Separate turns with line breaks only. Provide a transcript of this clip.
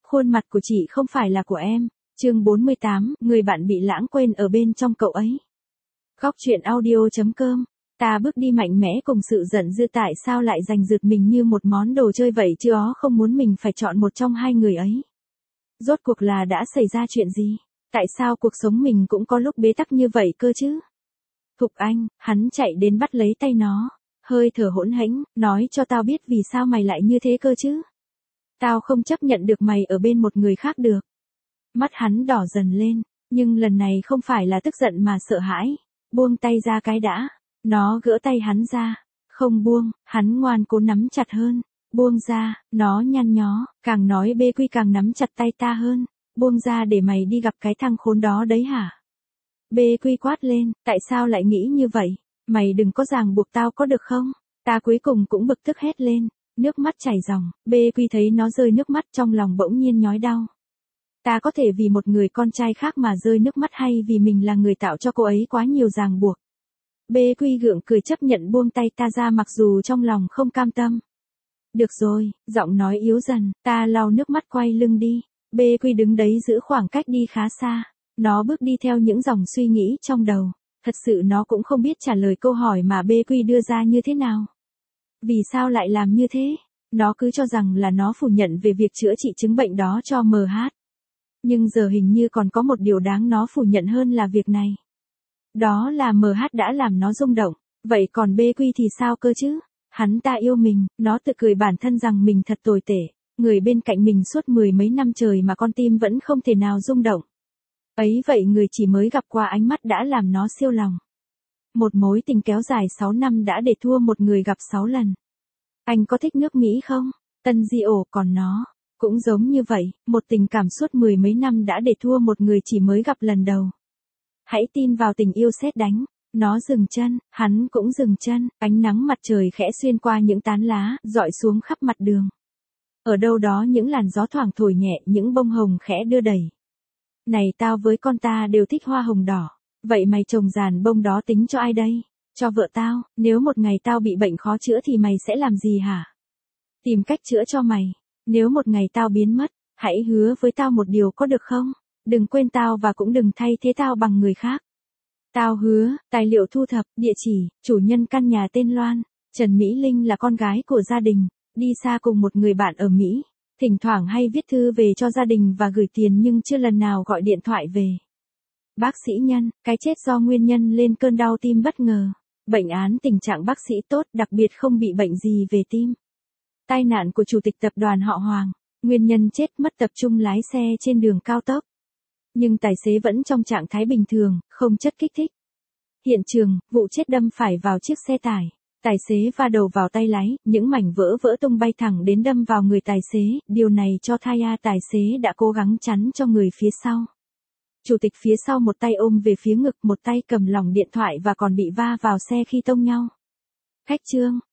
Khuôn mặt của chị không phải là của em. Chương 48, người bạn bị lãng quên ở bên trong cậu ấy. Góc truyện audio.com. Ta bước đi mạnh mẽ cùng sự giận dữ tại sao lại giành giật mình như một món đồ chơi vậy chứ ó không muốn mình phải chọn một trong hai người ấy. Rốt cuộc là đã xảy ra chuyện gì? Tại sao cuộc sống mình cũng có lúc bế tắc như vậy cơ chứ? Thục Anh, hắn chạy đến bắt lấy tay nó, hơi thở hỗn hển, nói cho tao biết vì sao mày lại như thế cơ chứ? Tao không chấp nhận được mày ở bên một người khác được. Mắt hắn đỏ dần lên, nhưng lần này không phải là tức giận mà sợ hãi. Buông tay ra cái đã. Nó gỡ tay hắn ra. Không buông, hắn ngoan cố nắm chặt hơn. Buông ra, nó nhăn nhó, càng nói bê quy càng nắm chặt tay ta hơn. Buông ra để mày đi gặp cái thằng khốn đó đấy hả? Bê quy quát lên, tại sao lại nghĩ như vậy? Mày đừng có ràng buộc tao có được không? Ta cuối cùng cũng bực tức hét lên. Nước mắt chảy ròng, bê quy thấy nó rơi nước mắt trong lòng bỗng nhiên nhói đau. Ta có thể vì một người con trai khác mà rơi nước mắt hay vì mình là người tạo cho cô ấy quá nhiều ràng buộc. Bê quy gượng cười chấp nhận buông tay ta ra mặc dù trong lòng không cam tâm. Được rồi, giọng nói yếu dần, ta lau nước mắt quay lưng đi. Bê quy đứng đấy giữ khoảng cách đi khá xa. Nó bước đi theo những dòng suy nghĩ trong đầu. Thật sự nó cũng không biết trả lời câu hỏi mà bê quy đưa ra như thế nào. Vì sao lại làm như thế? Nó cứ cho rằng là nó phủ nhận về việc chữa trị chứng bệnh đó cho MH. Nhưng giờ hình như còn có một điều đáng nó phủ nhận hơn là việc này. Đó là MH đã làm nó rung động. Vậy còn BQ thì sao cơ chứ? Hắn ta yêu mình, nó tự cười bản thân rằng mình thật tồi tệ. Người bên cạnh mình suốt mười mấy năm trời mà con tim vẫn không thể nào rung động. Ấy vậy người chỉ mới gặp qua ánh mắt đã làm nó siêu lòng. Một mối tình kéo dài 6 năm đã để thua một người gặp 6 lần. Anh có thích nước Mỹ không? Tân Di ổ còn nó. Cũng giống như vậy, một tình cảm suốt mười mấy năm đã để thua một người chỉ mới gặp lần đầu. Hãy tin vào tình yêu sét đánh. Nó dừng chân, hắn cũng dừng chân, ánh nắng mặt trời khẽ xuyên qua những tán lá, dọi xuống khắp mặt đường. Ở đâu đó những làn gió thoảng thổi nhẹ, những bông hồng khẽ đưa đẩy. Này tao với con ta đều thích hoa hồng đỏ. Vậy mày trồng dàn bông đó tính cho ai đây? Cho vợ tao, nếu một ngày tao bị bệnh khó chữa thì mày sẽ làm gì hả? Tìm cách chữa cho mày. Nếu một ngày tao biến mất, hãy hứa với tao một điều có được không? Đừng quên tao và cũng đừng thay thế tao bằng người khác. Tao hứa, tài liệu thu thập, địa chỉ, chủ nhân căn nhà tên Loan, Trần Mỹ Linh là con gái của gia đình, đi xa cùng một người bạn ở Mỹ, thỉnh thoảng hay viết thư về cho gia đình và gửi tiền nhưng chưa lần nào gọi điện thoại về. Bác sĩ Nhân, cái chết do nguyên nhân lên cơn đau tim bất ngờ. Bệnh án tình trạng bác sĩ tốt đặc biệt không bị bệnh gì về tim. Tai nạn của chủ tịch tập đoàn họ Hoàng, nguyên nhân chết mất tập trung lái xe trên đường cao tốc. Nhưng tài xế vẫn trong trạng thái bình thường, không chất kích thích. Hiện trường, vụ chết đâm phải vào chiếc xe tải. Tài xế va đầu vào tay lái, những mảnh vỡ vỡ tung bay thẳng đến đâm vào người tài xế, điều này cho thấy tài xế đã cố gắng chắn cho người phía sau. Chủ tịch phía sau một tay ôm về phía ngực, một tay cầm lỏng điện thoại và còn bị va vào xe khi tông nhau. Khách Trương,